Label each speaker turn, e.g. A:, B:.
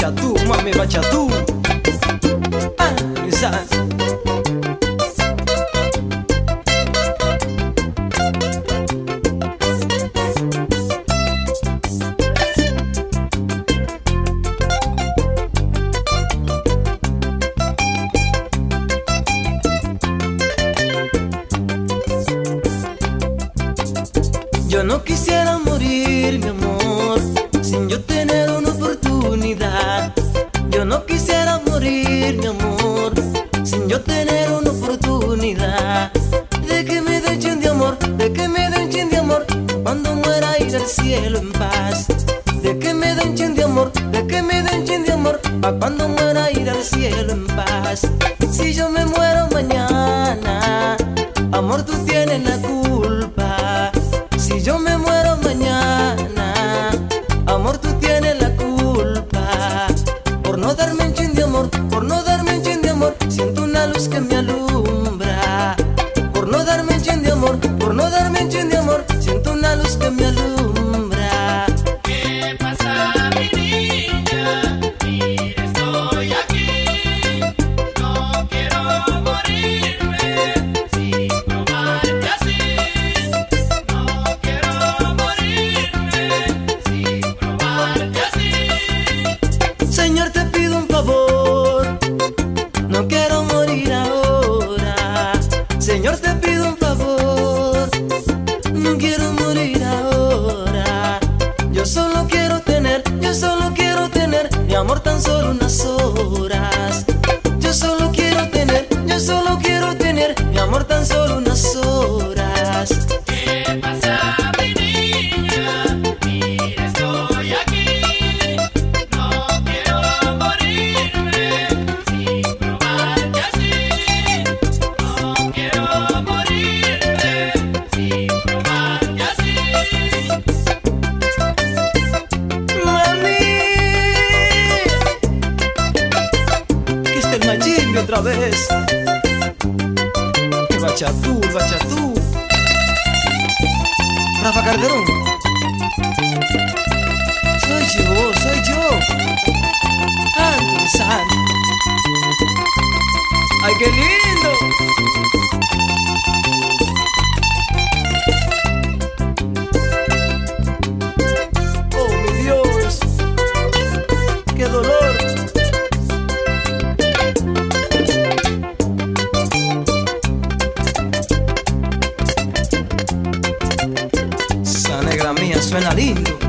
A: bachatú, mami, bachatú. San.
B: Yo no quisiera morir, mi amor, sin yo tener una oportunidad. Yo no quisiera morir, mi amor, sin yo tener una oportunidad. De que me den chin de amor, de que me den chin de amor, cuando muera ir al cielo en paz. De que me den chin de amor, de que me den chin de amor, pa' cuando muera ir al cielo en paz. Si yo me muero mañana, amor, tú tienes la culpa. Si yo me muero mañana, amor, tú tienes la culpa. Por no darme un chin de amor, por no darme un chin de amor, siento una luz que me alumbra. Por no darme un chin de amor, por no darme un chin de amor, siento una luz que me alumbra.
C: ¿Qué pasa, mi niña? Mira, estoy aquí. No quiero morirme sin probarte así. No quiero morirme sin probarte así.
B: Señor, te pido un favor, no quiero morir ahora. Señor, te pido un favor, no quiero morir ahora. Yo solo quiero tener mi amor tan solo unas horas. Yo solo quiero tener mi amor tan solo unas horas.
C: ¿Qué pasa, mi niña? Mira, estoy aquí. No quiero morirme sin probarte así. No quiero morirme sin probarte así.
B: Mami,
A: Aquí está el machimbe otra vez. El bachatú, el bachatú.
B: Rafa Calderón.
A: Soy yo.
B: Anthony San.
A: ¡Ay, qué lindo! ¡Oh, mi Dios! ¡Qué dolor! Esa negra mía suena lindo.